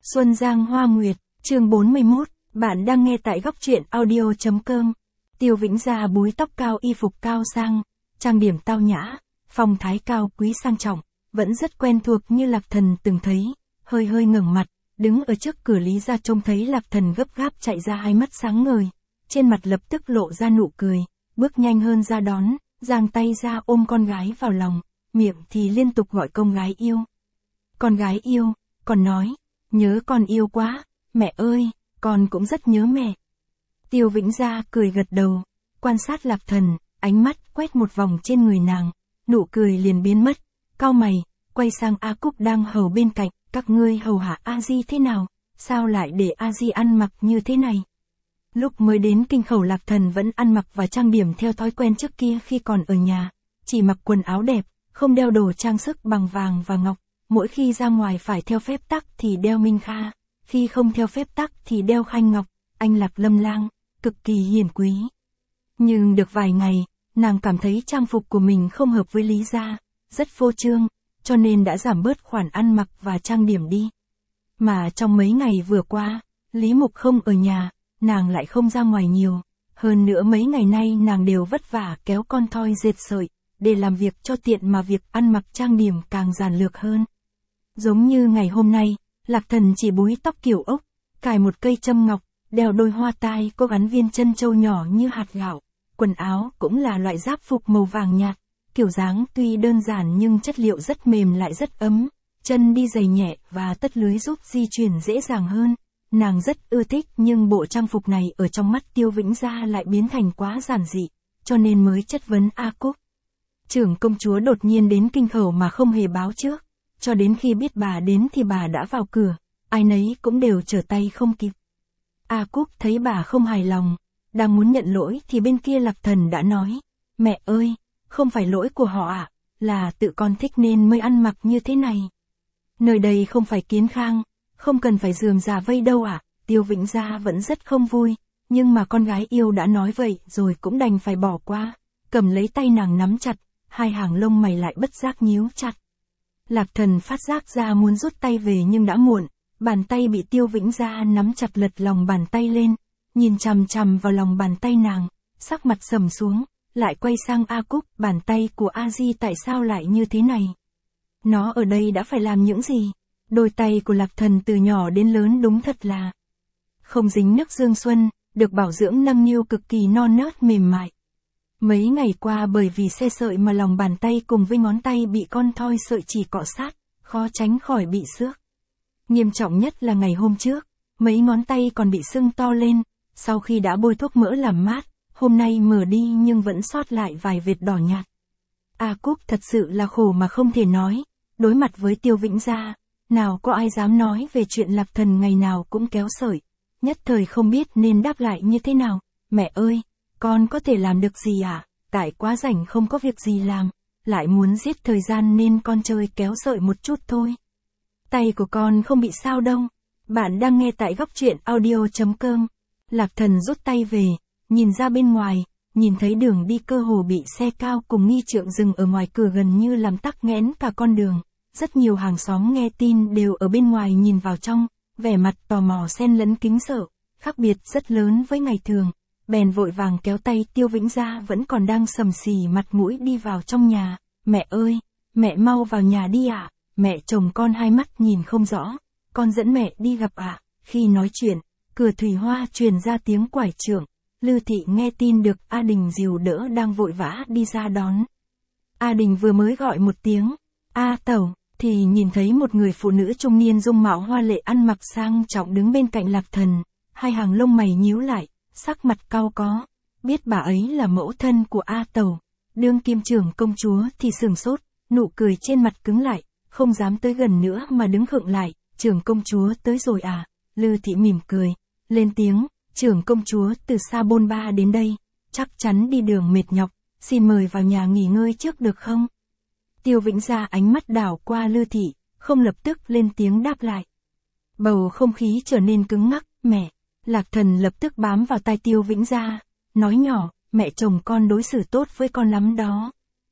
Xuân Giang Hoa Nguyệt, chương 41, bạn đang nghe tại góc truyện audio.com. Tiêu Vĩnh Gia búi tóc cao, y phục cao sang, trang điểm tao nhã, phong thái cao quý sang trọng, vẫn rất quen thuộc như Lạc Thần từng thấy, hơi hơi ngẩng mặt, đứng ở trước cửa Lý gia trông thấy Lạc Thần gấp gáp chạy ra, hai mắt sáng ngời, trên mặt lập tức lộ ra nụ cười, bước nhanh hơn ra đón, giang tay ra ôm con gái vào lòng, miệng thì liên tục gọi con gái yêu. Con gái yêu, còn nói, nhớ con yêu quá, mẹ ơi, con cũng rất nhớ mẹ. Tiêu Vĩnh Gia cười gật đầu, quan sát Lạc Thần, ánh mắt quét một vòng trên người nàng, nụ cười liền biến mất, cau mày, quay sang A Cúc đang hầu bên cạnh, các ngươi hầu hạ A Di thế nào, sao lại để A Di ăn mặc như thế này? Lúc mới đến kinh khẩu Lạc Thần vẫn ăn mặc và trang điểm theo thói quen trước kia khi còn ở nhà, chỉ mặc quần áo đẹp, không đeo đồ trang sức bằng vàng và ngọc, mỗi khi ra ngoài phải theo phép tắc thì đeo minh kha, khi không theo phép tắc thì đeo khanh ngọc, anh Lạc Lâm Lang, cực kỳ hiền quý. Nhưng được vài ngày, nàng cảm thấy trang phục của mình không hợp với Lý gia, rất phô trương, cho nên đã giảm bớt khoản ăn mặc và trang điểm đi. Mà trong mấy ngày vừa qua, Lý Mục không ở nhà, nàng lại không ra ngoài nhiều, hơn nữa mấy ngày nay nàng đều vất vả kéo con thoi dệt sợi, để làm việc cho tiện mà việc ăn mặc trang điểm càng giản lược hơn. Giống như ngày hôm nay, Lạc Thần chỉ búi tóc kiểu ốc, cài một cây châm ngọc, đeo đôi hoa tai có gắn viên chân châu nhỏ như hạt gạo, quần áo cũng là loại giáp phục màu vàng nhạt, kiểu dáng tuy đơn giản nhưng chất liệu rất mềm lại rất ấm, chân đi giày nhẹ và tất lưới giúp di chuyển dễ dàng hơn. Nàng rất ưa thích, nhưng bộ trang phục này ở trong mắt Tiêu Vĩnh Gia lại biến thành quá giản dị, cho nên mới chất vấn A Cúc. Trưởng công chúa đột nhiên đến kinh khẩu mà không hề báo trước, cho đến khi biết bà đến thì bà đã vào cửa, ai nấy cũng đều trở tay không kịp. A Cúc thấy bà không hài lòng, đang muốn nhận lỗi thì bên kia Lạc Thần đã nói, mẹ ơi, không phải lỗi của họ ạ, là tự con thích nên mới ăn mặc như thế này. Nơi đây không phải Kiến Khang, không cần phải rườm rà vây đâu ạ. Tiêu Vĩnh Gia vẫn rất không vui, nhưng mà con gái yêu đã nói vậy rồi cũng đành phải bỏ qua, cầm lấy tay nàng nắm chặt, hai hàng lông mày lại bất giác nhíu chặt. Lạc Thần phát giác ra muốn rút tay về nhưng đã muộn, bàn tay bị Tiêu Vĩnh Gia nắm chặt lật lòng bàn tay lên, nhìn chằm chằm vào lòng bàn tay nàng, sắc mặt sầm xuống, lại quay sang A Cúc, bàn tay của A Di tại sao lại như thế này? Nó ở đây đã phải làm những gì? Đôi tay của Lạc Thần từ nhỏ đến lớn đúng thật là không dính nước dương xuân, được bảo dưỡng nâng niu cực kỳ non nớt mềm mại. Mấy ngày qua bởi vì xe sợi mà lòng bàn tay cùng với ngón tay bị con thoi sợi chỉ cọ sát, khó tránh khỏi bị xước. Nghiêm trọng nhất là ngày hôm trước, mấy ngón tay còn bị sưng to lên, sau khi đã bôi thuốc mỡ làm mát, hôm nay mở đi nhưng vẫn sót lại vài vệt đỏ nhạt. A Cúc thật sự là khổ mà không thể nói, đối mặt với Tiêu Vĩnh Gia, nào có ai dám nói về chuyện Lạc Thần ngày nào cũng kéo sợi, nhất thời không biết nên đáp lại như thế nào. Mẹ ơi, con có thể làm được gì ạ? Tại quá rảnh không có việc gì làm, lại muốn giết thời gian nên con chơi kéo sợi một chút thôi. Tay của con không bị sao đâu. Bạn đang nghe tại góc truyện audio.com. Lạc Thần rút tay về, nhìn ra bên ngoài, nhìn thấy đường đi cơ hồ bị xe cao cùng nghi trượng dừng ở ngoài cửa gần như làm tắc nghẽn cả con đường. Rất nhiều hàng xóm nghe tin đều ở bên ngoài nhìn vào trong, vẻ mặt tò mò xen lẫn kính sợ, khác biệt rất lớn với ngày thường. Bèn vội vàng kéo tay Tiêu Vĩnh Gia vẫn còn đang sầm xì mặt mũi đi vào trong nhà. Mẹ ơi, mẹ mau vào nhà đi ạ. Mẹ chồng con hai mắt nhìn không rõ, con dẫn mẹ đi gặp ạ. Khi nói chuyện, cửa thủy hoa truyền ra tiếng quải trưởng. Lư Thị nghe tin được A Đình dìu đỡ đang vội vã đi ra đón. A Đình vừa mới gọi một tiếng, A Tẩu, thì nhìn thấy một người phụ nữ trung niên dung mạo hoa lệ ăn mặc sang trọng đứng bên cạnh Lạc Thần, hai hàng lông mày nhíu lại, sắc mặt cau có, biết bà ấy là mẫu thân của A Tẩu, đương kim trưởng công chúa thì sửng sốt, nụ cười trên mặt cứng lại, không dám tới gần nữa mà đứng khựng lại. Trưởng công chúa tới rồi à? Lư Thị mỉm cười, lên tiếng, trưởng công chúa từ xa bôn ba đến đây, chắc chắn đi đường mệt nhọc, xin mời vào nhà nghỉ ngơi trước được không? Tiêu Vĩnh Gia ánh mắt đảo qua Lư Thị, không lập tức lên tiếng đáp lại. Bầu không khí trở nên cứng ngắc. Mẹ. Lạc Thần lập tức bám vào tai Tiêu Vĩnh Gia, nói nhỏ, mẹ chồng con đối xử tốt với con lắm đó.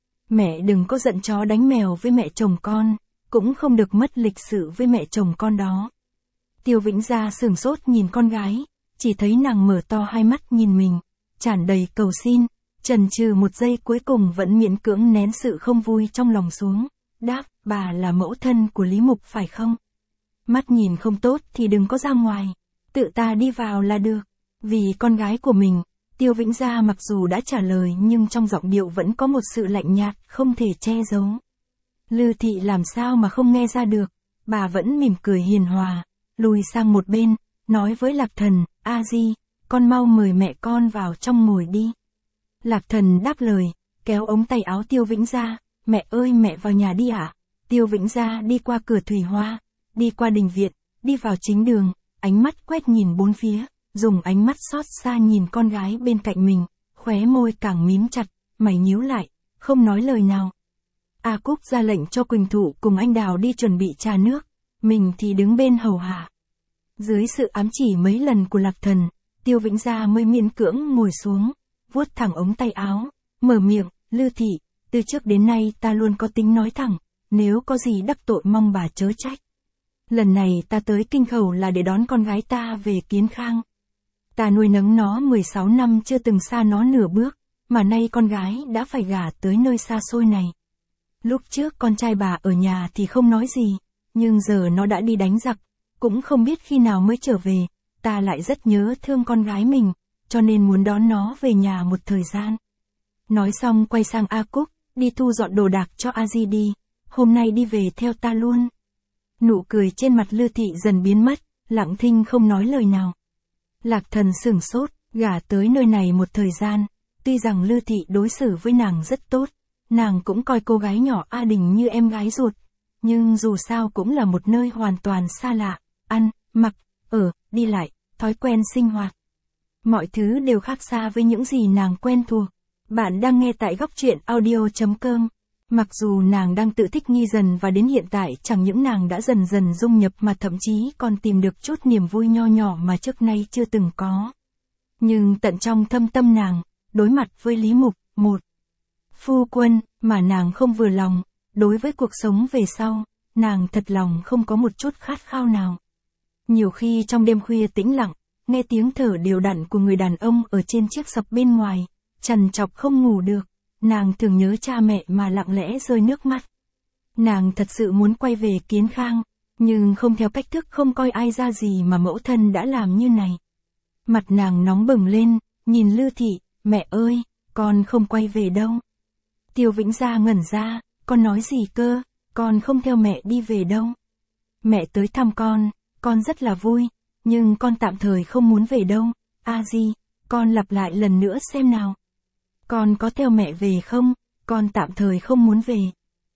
Mẹ đừng có giận chó đánh mèo với mẹ chồng con, cũng không được mất lịch sự với mẹ chồng con đó. Tiêu Vĩnh Gia sửng sốt nhìn con gái, chỉ thấy nàng mở to hai mắt nhìn mình, tràn đầy cầu xin, chần chừ một giây cuối cùng vẫn miễn cưỡng nén sự không vui trong lòng xuống, đáp, bà là mẫu thân của Lý Mục phải không? Mắt nhìn không tốt thì đừng có ra ngoài, tự ta đi vào là được. Vì con gái của mình, Tiêu Vĩnh Gia mặc dù đã trả lời nhưng trong giọng điệu vẫn có một sự lạnh nhạt không thể che giấu. Lư Thị làm sao mà không nghe ra được, bà vẫn mỉm cười hiền hòa, lùi sang một bên, nói với Lạc Thần, A Di, con mau mời mẹ con vào trong ngồi đi. Lạc Thần đáp lời, kéo ống tay áo Tiêu Vĩnh Gia, mẹ ơi mẹ vào nhà đi ạ. Tiêu Vĩnh Gia đi qua cửa thủy hoa, đi qua đình viện, đi vào chính đường, ánh mắt quét nhìn bốn phía, dùng ánh mắt xót xa nhìn con gái bên cạnh mình, khóe môi càng mím chặt, mày nhíu lại, không nói lời nào. A Cúc ra lệnh cho Quỳnh Thụ cùng anh Đào đi chuẩn bị trà nước, mình thì đứng bên hầu hạ. Dưới sự ám chỉ mấy lần của Lạc Thần, Tiêu Vĩnh Gia mới miễn cưỡng ngồi xuống, vuốt thẳng ống tay áo, mở miệng, Lư Thị, từ trước đến nay ta luôn có tính nói thẳng, nếu có gì đắc tội mong bà chớ trách. Lần này ta tới Kinh Khẩu là để đón con gái ta về Kiến Khang. Ta nuôi nấng nó 16 năm chưa từng xa nó nửa bước, mà nay con gái đã phải gả tới nơi xa xôi này. Lúc trước con trai bà ở nhà thì không nói gì, nhưng giờ nó đã đi đánh giặc, cũng không biết khi nào mới trở về, ta lại rất nhớ thương con gái mình, cho nên muốn đón nó về nhà một thời gian. Nói xong quay sang A Cúc, đi thu dọn đồ đạc cho A Di đi, hôm nay đi về theo ta luôn. Nụ cười trên mặt Lư Thị dần biến mất, lặng thinh không nói lời nào. Lạc Thần sửng sốt, gả tới nơi này một thời gian, tuy rằng Lư Thị đối xử với nàng rất tốt, nàng cũng coi cô gái nhỏ A Đình như em gái ruột, nhưng dù sao cũng là một nơi hoàn toàn xa lạ, ăn, mặc, ở, đi lại, thói quen sinh hoạt. Mọi thứ đều khác xa với những gì nàng quen thuộc. Bạn đang nghe tại góc truyện audio.com. Mặc dù nàng đang tự thích nghi dần và đến hiện tại chẳng những nàng đã dần dần dung nhập mà thậm chí còn tìm được chút niềm vui nho nhỏ mà trước nay chưa từng có. Nhưng tận trong thâm tâm nàng, đối mặt với Lý Mục, một phu quân, mà nàng không vừa lòng, đối với cuộc sống về sau, nàng thật lòng không có một chút khát khao nào. Nhiều khi trong đêm khuya tĩnh lặng, nghe tiếng thở đều đặn của người đàn ông ở trên chiếc sập bên ngoài, trằn trọc không ngủ được, nàng thường nhớ cha mẹ mà lặng lẽ rơi nước mắt. Nàng thật sự muốn quay về Kiến Khang, nhưng không theo cách thức không coi ai ra gì mà mẫu thân đã làm như này. Mặt nàng nóng bừng lên, nhìn Lư Thị, mẹ ơi, con không quay về đâu. Tiêu Vĩnh Gia ngẩn ra, con nói gì cơ, con không theo mẹ đi về đâu. Mẹ tới thăm con rất là vui, nhưng con tạm thời không muốn về đâu. A Di, con lặp lại lần nữa xem nào. Con có theo mẹ về không? Con tạm thời không muốn về.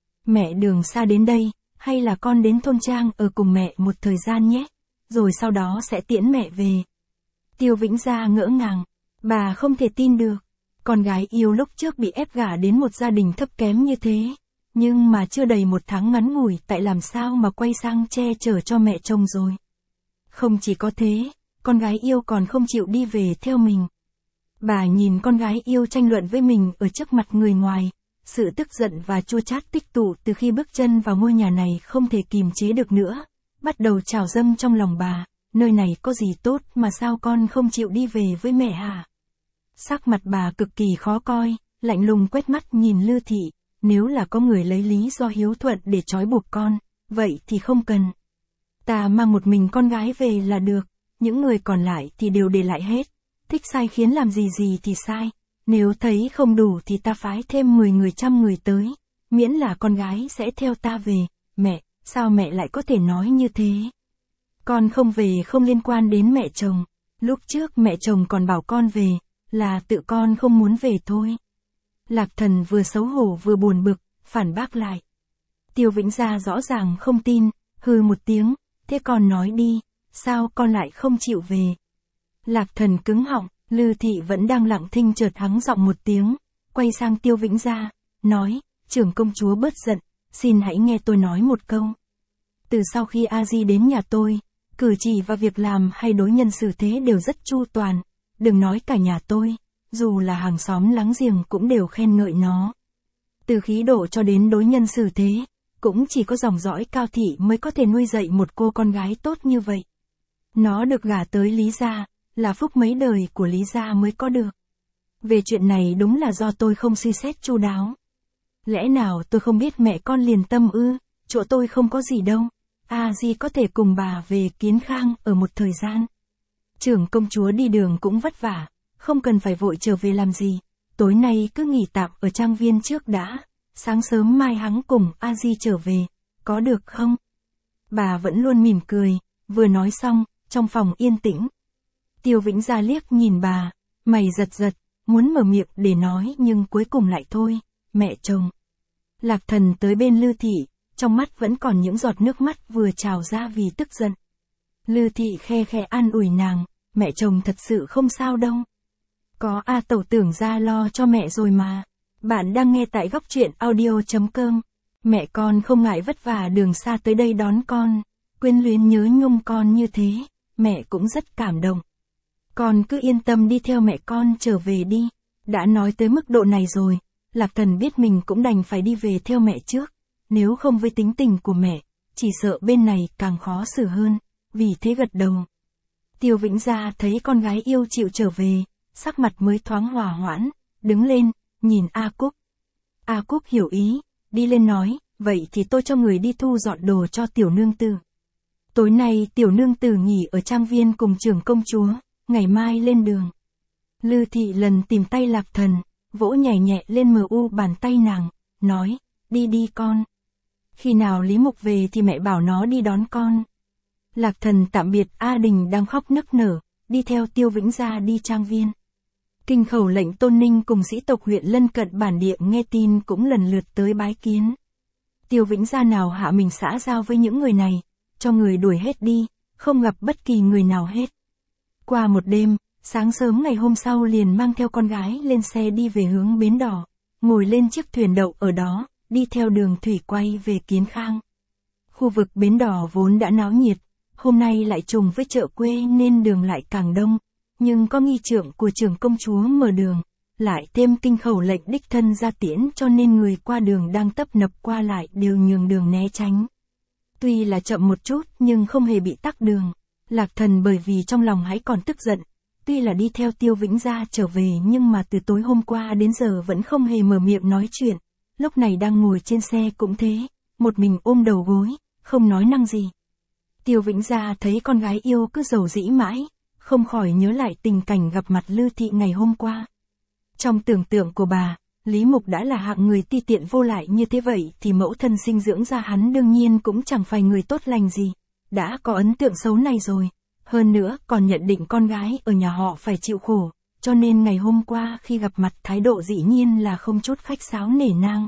Mẹ đường xa đến đây, hay là con đến thôn trang ở cùng mẹ một thời gian nhé, rồi sau đó sẽ tiễn mẹ về. Tiêu Vĩnh Gia ngỡ ngàng, bà không thể tin được, con gái yêu lúc trước bị ép gả đến một gia đình thấp kém như thế, nhưng mà chưa đầy một tháng ngắn ngủi tại làm sao mà quay sang che chở cho mẹ chồng rồi. Không chỉ có thế, con gái yêu còn không chịu đi về theo mình. Bà nhìn con gái yêu tranh luận với mình ở trước mặt người ngoài, sự tức giận và chua chát tích tụ từ khi bước chân vào ngôi nhà này không thể kìm chế được nữa, bắt đầu trào dâng trong lòng bà, nơi này có gì tốt mà sao con không chịu đi về với mẹ hả? Sắc mặt bà cực kỳ khó coi, lạnh lùng quét mắt nhìn Lư Thị, nếu là có người lấy lý do hiếu thuận để trói buộc con, vậy thì không cần. Ta mang một mình con gái về là được, những người còn lại thì đều để lại hết, thích sai khiến làm gì thì sai, nếu thấy không đủ thì ta phái thêm 10 người 100 người tới, miễn là con gái sẽ theo ta về. Mẹ, sao mẹ lại có thể nói như thế? Con không về không liên quan đến mẹ chồng, lúc trước mẹ chồng còn bảo con về, là tự con không muốn về thôi. Lạc Thần vừa xấu hổ vừa buồn bực, phản bác lại. Tiêu Vĩnh Gia rõ ràng không tin, hừ một tiếng, thế con nói đi, sao con lại không chịu về? Lạc Thần cứng họng, Lư Thị vẫn đang lặng thinh chợt hắng giọng một tiếng, quay sang Tiêu Vĩnh Gia, nói, trưởng công chúa bớt giận, xin hãy nghe tôi nói một câu. Từ sau khi A Di đến nhà tôi, cử chỉ và việc làm hay đối nhân xử thế đều rất chu toàn, đừng nói cả nhà tôi, dù là hàng xóm láng giềng cũng đều khen ngợi nó. Từ khí độ cho đến đối nhân xử thế, cũng chỉ có dòng dõi Cao Thị mới có thể nuôi dạy một cô con gái tốt như vậy. Nó được gả tới Lý gia, là phúc mấy đời của Lý gia mới có được. Về chuyện này đúng là do tôi không suy xét chu đáo. Lẽ nào tôi không biết mẹ con liền tâm ư, chỗ tôi không có gì đâu. Di có thể cùng bà về Kiến Khang ở một thời gian. Trưởng công chúa đi đường cũng vất vả, không cần phải vội trở về làm gì. Tối nay cứ nghỉ tạm ở trang viên trước đã, sáng sớm mai hắn cùng Di trở về, có được không? Bà vẫn luôn mỉm cười, vừa nói xong, trong phòng yên tĩnh. Tiêu Vĩnh Gia liếc nhìn bà, mày giật giật, muốn mở miệng để nói nhưng cuối cùng lại thôi, mẹ chồng. Lạc Thần tới bên Lư Thị, trong mắt vẫn còn những giọt nước mắt vừa trào ra vì tức giận. Lư Thị khe khe an ủi nàng, mẹ chồng thật sự không sao đâu. Có tẩu tưởng ra lo cho mẹ rồi mà. Bạn đang nghe tại góc truyện audio.com. Mẹ con không ngại vất vả đường xa tới đây đón con, quyến luyến nhớ nhung con như thế, mẹ cũng rất cảm động. Con cứ yên tâm đi theo mẹ con trở về đi. Đã nói tới mức độ này rồi, Lạc Thần biết mình cũng đành phải đi về theo mẹ trước. Nếu không với tính tình của mẹ, chỉ sợ bên này càng khó xử hơn, vì thế gật đầu. Tiêu Vĩnh Gia thấy con gái yêu chịu trở về, sắc mặt mới thoáng hòa hoãn, đứng lên, nhìn A Cúc. A Cúc hiểu ý, đi lên nói, vậy thì tôi cho người đi thu dọn đồ cho tiểu nương tử. Tối nay tiểu nương tử nghỉ ở trang viên cùng trưởng công chúa, ngày mai lên đường. Lư Thị lần tìm tay Lạc Thần, vỗ nhẹ nhẹ lên bàn tay nàng, nói, đi đi con. Khi nào Lý Mục về thì mẹ bảo nó đi đón con. Lạc Thần tạm biệt A Đình đang khóc nức nở, đi theo Tiêu Vĩnh Gia đi trang viên. Kinh khẩu lệnh Tôn Ninh cùng sĩ tộc huyện lân cận bản địa nghe tin cũng lần lượt tới bái kiến. Tiêu Vĩnh Gia nào hạ mình xã giao với những người này, cho người đuổi hết đi, không gặp bất kỳ người nào hết. Qua một đêm, sáng sớm ngày hôm sau liền mang theo con gái lên xe đi về hướng Bến Đỏ, ngồi lên chiếc thuyền đậu ở đó, đi theo đường thủy quay về Kiến Khang. Khu vực Bến Đỏ vốn đã náo nhiệt, hôm nay lại trùng với chợ quê nên đường lại càng đông, nhưng có nghi trượng của trưởng công chúa mở đường, lại thêm kinh khẩu lệnh đích thân ra tiễn cho nên người qua đường đang tấp nập qua lại đều nhường đường né tránh. Tuy là chậm một chút nhưng không hề bị tắc đường. Lạc Thần bởi vì trong lòng hãy còn tức giận, tuy là đi theo Tiêu Vĩnh Gia trở về nhưng mà từ tối hôm qua đến giờ vẫn không hề mở miệng nói chuyện, lúc này đang ngồi trên xe cũng thế, một mình ôm đầu gối, không nói năng gì. Tiêu Vĩnh Gia thấy con gái yêu cứ dầu dĩ mãi, không khỏi nhớ lại tình cảnh gặp mặt Lư Thị ngày hôm qua. Trong tưởng tượng của bà, Lý Mục đã là hạng người ti tiện vô lại như thế vậy thì mẫu thân sinh dưỡng ra hắn đương nhiên cũng chẳng phải người tốt lành gì, đã có ấn tượng xấu này rồi. Hơn nữa còn nhận định con gái ở nhà họ phải chịu khổ, cho nên ngày hôm qua khi gặp mặt thái độ dĩ nhiên là không chút khách sáo nể nang.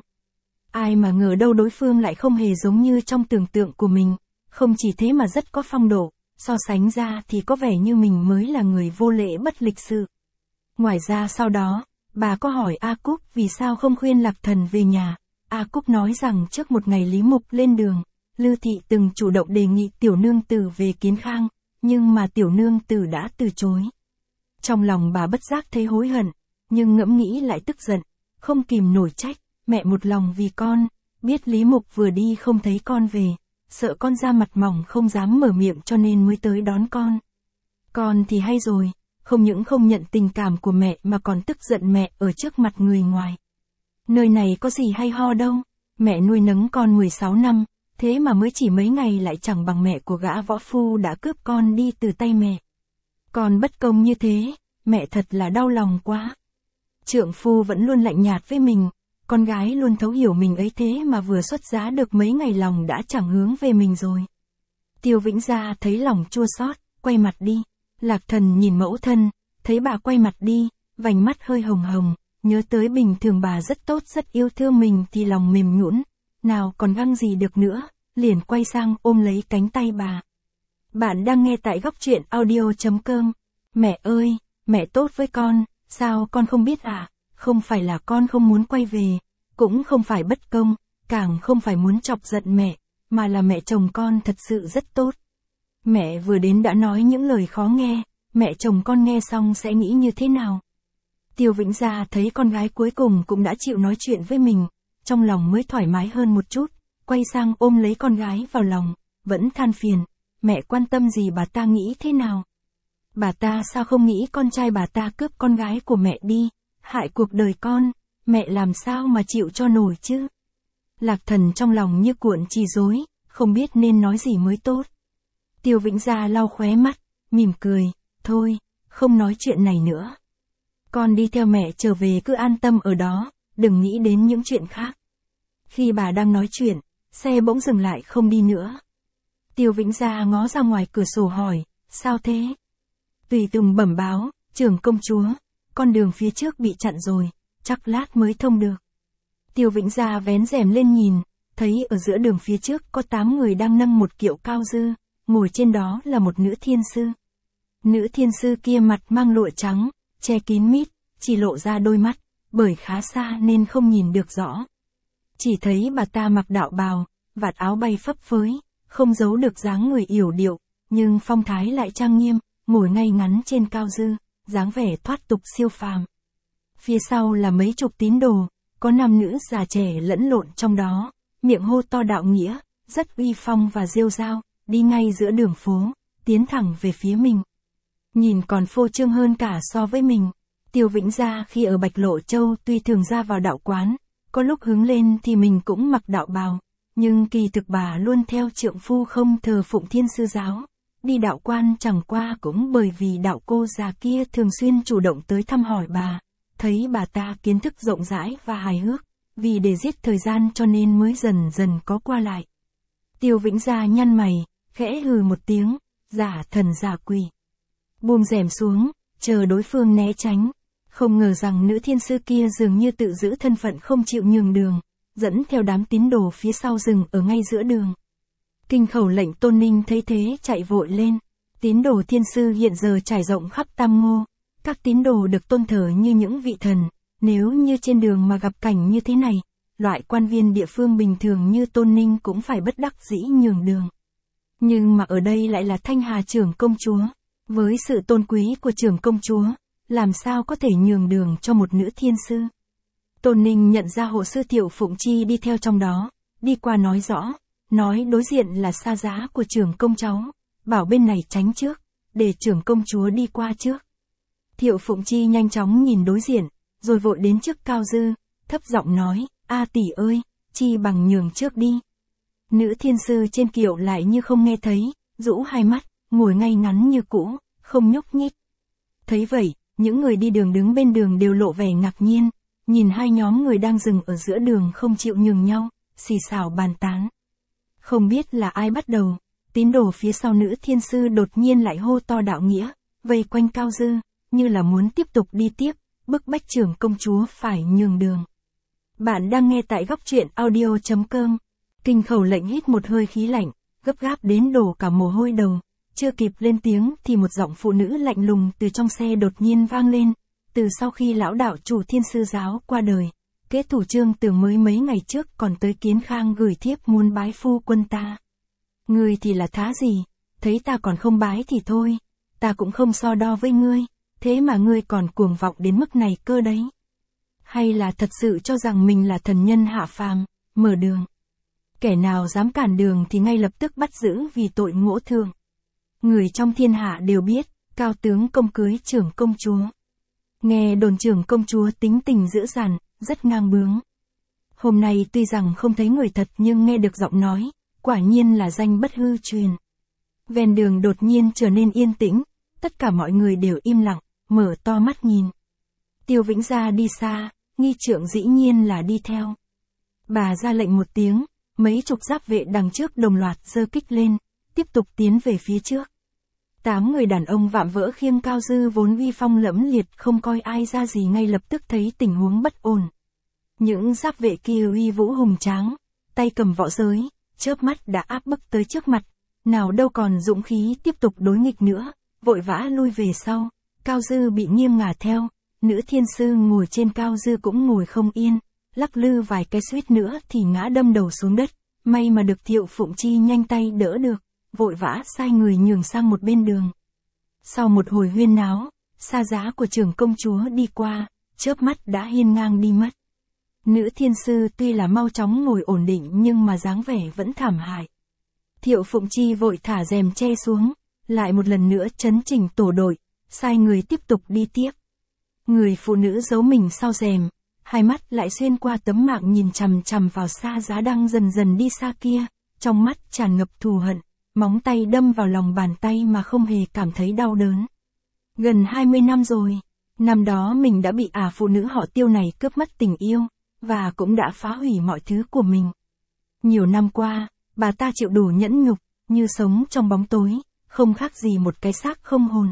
Ai mà ngờ đâu đối phương lại không hề giống như trong tưởng tượng của mình, không chỉ thế mà rất có phong độ, so sánh ra thì có vẻ như mình mới là người vô lễ bất lịch sự. Ngoài ra sau đó, bà có hỏi A Cúc vì sao không khuyên Lạc Thần về nhà. A Cúc nói rằng trước một ngày Lý Mục lên đường, Lư Thị từng chủ động đề nghị tiểu nương tử về Kiến Khang, nhưng mà tiểu nương tử đã từ chối. Trong lòng bà bất giác thấy hối hận, nhưng ngẫm nghĩ lại tức giận, không kìm nổi trách, mẹ một lòng vì con, biết Lý Mục vừa đi không thấy con về, sợ con ra mặt mỏng không dám mở miệng cho nên mới tới đón con. Con thì hay rồi, không những không nhận tình cảm của mẹ mà còn tức giận mẹ ở trước mặt người ngoài. Nơi này có gì hay ho đâu, mẹ nuôi nấng con 16 năm, thế mà mới chỉ mấy ngày lại chẳng bằng mẹ của gã võ phu đã cướp con đi từ tay mẹ. Con bất công như thế, mẹ thật là đau lòng quá. Trượng phu vẫn luôn lạnh nhạt với mình, con gái luôn thấu hiểu mình ấy thế mà vừa xuất giá được mấy ngày lòng đã chẳng hướng về mình rồi. Tiêu Vĩnh Gia thấy lòng chua xót, quay mặt đi. Lạc Thần nhìn mẫu thân, thấy bà quay mặt đi, vành mắt hơi hồng hồng, nhớ tới bình thường bà rất tốt rất yêu thương mình thì lòng mềm nhũn, nào còn găng gì được nữa, liền quay sang ôm lấy cánh tay bà. Bạn đang nghe tại góc truyện audio.com. Mẹ ơi, mẹ tốt với con, sao con không biết à? Không phải là con không muốn quay về, cũng không phải bất công, càng không phải muốn chọc giận mẹ, mà là mẹ chồng con thật sự rất tốt. Mẹ vừa đến đã nói những lời khó nghe, mẹ chồng con nghe xong sẽ nghĩ như thế nào? Tiêu Vĩnh Gia thấy con gái cuối cùng cũng đã chịu nói chuyện với mình, trong lòng mới thoải mái hơn một chút, quay sang ôm lấy con gái vào lòng, vẫn than phiền, mẹ quan tâm gì bà ta nghĩ thế nào? Bà ta sao không nghĩ con trai bà ta cướp con gái của mẹ đi, hại cuộc đời con, mẹ làm sao mà chịu cho nổi chứ? Lạc Thần trong lòng như cuộn chỉ rối, không biết nên nói gì mới tốt. Tiêu Vĩnh Gia lau khóe mắt, mỉm cười, thôi, không nói chuyện này nữa. Con đi theo mẹ trở về cứ an tâm ở đó, đừng nghĩ đến những chuyện khác. Khi bà đang nói chuyện, xe bỗng dừng lại không đi nữa. Tiêu Vĩnh Gia ngó ra ngoài cửa sổ hỏi, sao thế? Tùy Tùng bẩm báo, trưởng công chúa, con đường phía trước bị chặn rồi, chắc lát mới thông được. Tiêu Vĩnh Gia vén rèm lên nhìn, thấy ở giữa đường phía trước có 8 người đang nâng một kiệu cao dư, ngồi trên đó là một nữ thiên sư. Nữ thiên sư kia mặt mang lụa trắng, che kín mít, chỉ lộ ra đôi mắt, bởi khá xa nên không nhìn được rõ. Chỉ thấy bà ta mặc đạo bào, vạt áo bay phấp phới, không giấu được dáng người yểu điệu, nhưng phong thái lại trang nghiêm, ngồi ngay ngắn trên cao dư, dáng vẻ thoát tục siêu phàm. Phía sau là mấy chục tín đồ, có nam nữ già trẻ lẫn lộn trong đó, miệng hô to đạo nghĩa, rất uy phong và rêu rao, đi ngay giữa đường phố, tiến thẳng về phía mình. Nhìn còn phô trương hơn cả so với mình. Tiêu Vĩnh Gia khi ở Bạch Lộ Châu tuy thường ra vào đạo quán, có lúc hứng lên thì mình cũng mặc đạo bào, nhưng kỳ thực bà luôn theo trượng phu không thờ phụng Thiên Sư giáo. Đi đạo quan chẳng qua cũng bởi vì đạo cô già kia thường xuyên chủ động tới thăm hỏi bà, thấy bà ta kiến thức rộng rãi và hài hước, vì để giết thời gian cho nên mới dần dần có qua lại. Tiêu Vĩnh Gia nhăn mày, khẽ hừ một tiếng, giả thần giả quỷ. Buông rèm xuống, chờ đối phương né tránh. Không ngờ rằng nữ thiên sư kia dường như tự giữ thân phận không chịu nhường đường, dẫn theo đám tín đồ phía sau rừng ở ngay giữa đường. Kinh khẩu lệnh Tôn Ninh thấy thế chạy vội lên. Tín đồ thiên sư hiện giờ trải rộng khắp Tam Ngô. Các tín đồ được tôn thờ như những vị thần. Nếu như trên đường mà gặp cảnh như thế này, loại quan viên địa phương bình thường như Tôn Ninh cũng phải bất đắc dĩ nhường đường. Nhưng mà ở đây lại là Thanh Hà trưởng công chúa. Với sự tôn quý của trưởng công chúa, làm sao có thể nhường đường cho một nữ thiên sư? Tôn Ninh nhận ra hộ sư Thiệu Phụng Chi đi theo trong đó, đi qua nói rõ, nói đối diện là xa giá của trưởng công cháu, bảo bên này tránh trước, để trưởng công chúa đi qua trước. Thiệu Phụng Chi nhanh chóng nhìn đối diện, rồi vội đến trước Cao Dư, thấp giọng nói, a tỷ ơi, chi bằng nhường trước đi. Nữ thiên sư trên kiệu lại như không nghe thấy, rũ hai mắt, ngồi ngay ngắn như cũ, không nhúc nhích. Thấy vậy, những người đi đường đứng bên đường đều lộ vẻ ngạc nhiên, nhìn hai nhóm người đang dừng ở giữa đường không chịu nhường nhau, xì xào bàn tán. Không biết là ai bắt đầu, tín đồ phía sau nữ thiên sư đột nhiên lại hô to đạo nghĩa, vây quanh Cao Dư, như là muốn tiếp tục đi tiếp, bức bách trưởng công chúa phải nhường đường. Bạn đang nghe tại góc truyện audio.com. Kinh khẩu lệnh hít một hơi khí lạnh, gấp gáp đến đổ cả mồ hôi đầu. Chưa kịp lên tiếng thì một giọng phụ nữ lạnh lùng từ trong xe đột nhiên vang lên. Từ sau khi lão đạo chủ Thiên Sư giáo qua đời, Kế Thủ Trương Tường mới mấy ngày trước còn tới Kiến Khang gửi thiếp muốn bái phu quân ta. Ngươi thì là thá gì, thấy ta còn không bái thì thôi, ta cũng không so đo với ngươi, thế mà ngươi còn cuồng vọng đến mức này cơ đấy. Hay là thật sự cho rằng mình là thần nhân hạ phàm, mở đường. Kẻ nào dám cản đường thì ngay lập tức bắt giữ vì tội ngỗ thường. Người trong thiên hạ đều biết, cao tướng công cưới trưởng công chúa. Nghe đồn trưởng công chúa tính tình dữ dằn, rất ngang bướng. Hôm nay tuy rằng không thấy người thật nhưng nghe được giọng nói, quả nhiên là danh bất hư truyền. Ven đường đột nhiên trở nên yên tĩnh, tất cả mọi người đều im lặng, mở to mắt nhìn. Tiêu Vĩnh Gia đi xa, nghi trượng dĩ nhiên là đi theo. Bà ra lệnh một tiếng, mấy chục giáp vệ đằng trước đồng loạt giơ kích lên, tiếp tục tiến về phía trước. 8 người đàn ông vạm vỡ khiêng Cao Dư vốn uy phong lẫm liệt không coi ai ra gì ngay lập tức thấy tình huống bất ổn. Những giáp vệ kia uy vũ hùng tráng, tay cầm võ giới, chớp mắt đã áp bức tới trước mặt, nào đâu còn dũng khí tiếp tục đối nghịch nữa, vội vã lui về sau. Cao Dư bị nghiêng ngả theo, nữ thiên sư ngồi trên Cao Dư cũng ngồi không yên, lắc lư vài cái suýt nữa thì ngã đâm đầu xuống đất, may mà được Thiệu Phụng Chi nhanh tay đỡ được, vội vã sai người nhường sang một bên đường. Sau một hồi huyên náo, xa giá của trưởng công chúa đi qua, chớp mắt đã hiên ngang đi mất. Nữ thiên sư tuy là mau chóng ngồi ổn định nhưng mà dáng vẻ vẫn thảm hại. Thiệu Phụng Chi vội thả rèm che xuống, lại một lần nữa chấn chỉnh tổ đội, sai người tiếp tục đi tiếp. Người phụ nữ giấu mình sau rèm, hai mắt lại xuyên qua tấm mạng nhìn chằm chằm vào xa giá đang dần dần đi xa kia, trong mắt tràn ngập thù hận, móng tay đâm vào lòng bàn tay mà không hề cảm thấy đau đớn. Gần 20 năm rồi, năm đó mình đã bị phụ nữ họ Tiêu này cướp mất tình yêu, và cũng đã phá hủy mọi thứ của mình. Nhiều năm qua, bà ta chịu đủ nhẫn nhục, như sống trong bóng tối, không khác gì một cái xác không hồn.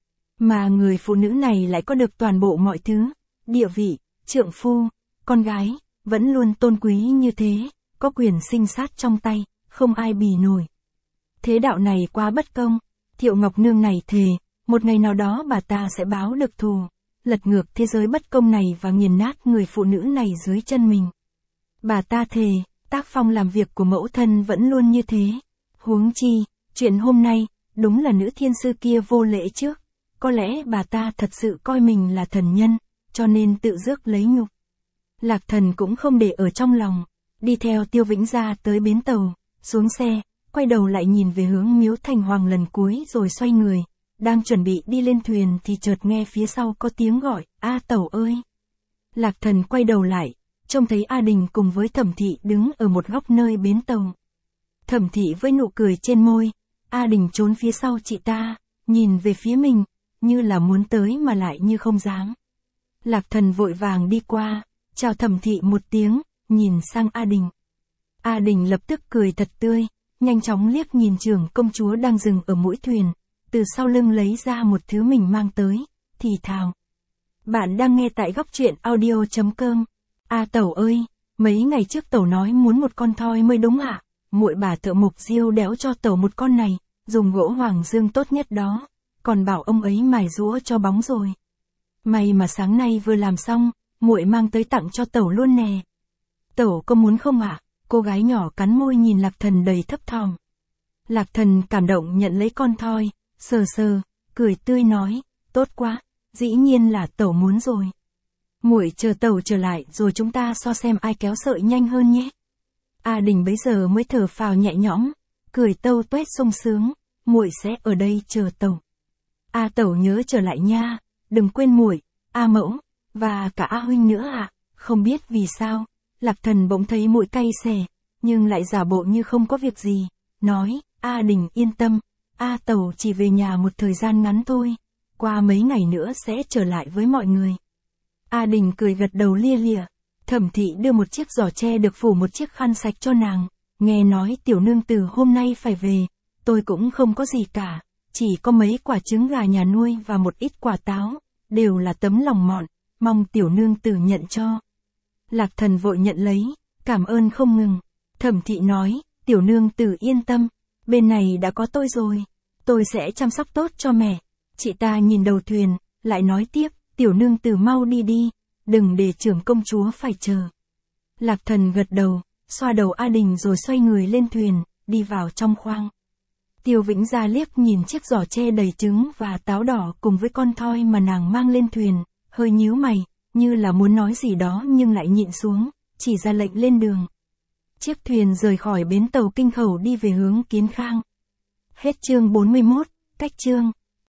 Mà người phụ nữ này lại có được toàn bộ mọi thứ, địa vị, trượng phu, con gái, vẫn luôn tôn quý như thế, có quyền sinh sát trong tay, không ai bì nổi. Thế đạo này quá bất công, Thiệu Ngọc Nương này thề, một ngày nào đó bà ta sẽ báo được thù, lật ngược thế giới bất công này và nghiền nát người phụ nữ này dưới chân mình. Bà ta thề, tác phong làm việc của mẫu thân vẫn luôn như thế. Huống chi, chuyện hôm nay, đúng là nữ thiên sư kia vô lễ trước. Có lẽ bà ta thật sự coi mình là thần nhân, cho nên tự rước lấy nhục. Lạc Thần cũng không để ở trong lòng, đi theo Tiêu Vĩnh Gia tới bến tàu, xuống xe, quay đầu lại nhìn về hướng Miếu Thành Hoàng lần cuối rồi xoay người. Đang chuẩn bị đi lên thuyền thì chợt nghe phía sau có tiếng gọi, "A Tẩu ơi!" Lạc Thần quay đầu lại, trông thấy A Đình cùng với Thẩm Thị đứng ở một góc nơi bến tàu. Thẩm Thị với nụ cười trên môi, A Đình trốn phía sau chị ta, nhìn về phía mình, như là muốn tới mà lại như không dám. Lạc Thần vội vàng đi qua, chào Thẩm Thị một tiếng, nhìn sang A Đình. A Đình lập tức cười thật tươi, nhanh chóng liếc nhìn trưởng công chúa đang dừng ở mũi thuyền, từ sau lưng lấy ra một thứ mình mang tới, thì thào. Bạn đang nghe tại góc truyện audio.com. A Tẩu ơi, mấy ngày trước Tẩu nói muốn một con thoi mới đúng ạ? Muội bà thợ mộc diêu đéo cho Tẩu một con này, dùng gỗ hoàng dương tốt nhất đó, còn bảo ông ấy mài rũa cho bóng rồi. May mà sáng nay vừa làm xong, muội mang tới tặng cho Tẩu luôn nè. Tẩu có muốn không ạ? Cô gái nhỏ cắn môi nhìn Lạc Thần đầy thấp thỏm. Lạc Thần cảm động nhận lấy con thoi, sờ sờ, cười tươi nói, tốt quá, dĩ nhiên là Tẩu muốn rồi. Muội chờ Tẩu trở lại rồi chúng ta so xem ai kéo sợi nhanh hơn nhé. A Đình bấy giờ mới thở phào nhẹ nhõm, cười tâu tuét sung sướng, muội sẽ ở đây chờ Tẩu. A Tẩu nhớ trở lại nha, đừng quên muội, A Mẫu, và cả A Huynh nữa ạ. Không biết vì sao, Lạc Thần bỗng thấy mũi cay xè, nhưng lại giả bộ như không có việc gì, nói, A Đình yên tâm, A Tẩu chỉ về nhà một thời gian ngắn thôi, qua mấy ngày nữa sẽ trở lại với mọi người. A Đình cười gật đầu lia lịa. Thẩm Thị đưa một chiếc giỏ tre được phủ một chiếc khăn sạch cho nàng, nghe nói tiểu nương tử hôm nay phải về, tôi cũng không có gì cả, chỉ có mấy quả trứng gà nhà nuôi và một ít quả táo, đều là tấm lòng mọn, mong tiểu nương tử nhận cho. Lạc Thần vội nhận lấy, cảm ơn không ngừng. Thẩm Thị nói, tiểu nương tử yên tâm, bên này đã có tôi rồi, tôi sẽ chăm sóc tốt cho mẹ. Chị ta nhìn đầu thuyền, lại nói tiếp, tiểu nương tử mau đi đi, đừng để trưởng công chúa phải chờ. Lạc Thần gật đầu, xoa đầu A Đình rồi xoay người lên thuyền, đi vào trong khoang. Tiêu Vĩnh Gia liếc nhìn chiếc giỏ tre đầy trứng và táo đỏ cùng với con thoi mà nàng mang lên thuyền, hơi nhíu mày, như là muốn nói gì đó nhưng lại nhịn xuống, chỉ ra lệnh lên đường. Chiếc thuyền rời khỏi bến tàu Kinh Khẩu đi về hướng Kiến Khang. Hết chương 41, cách chương.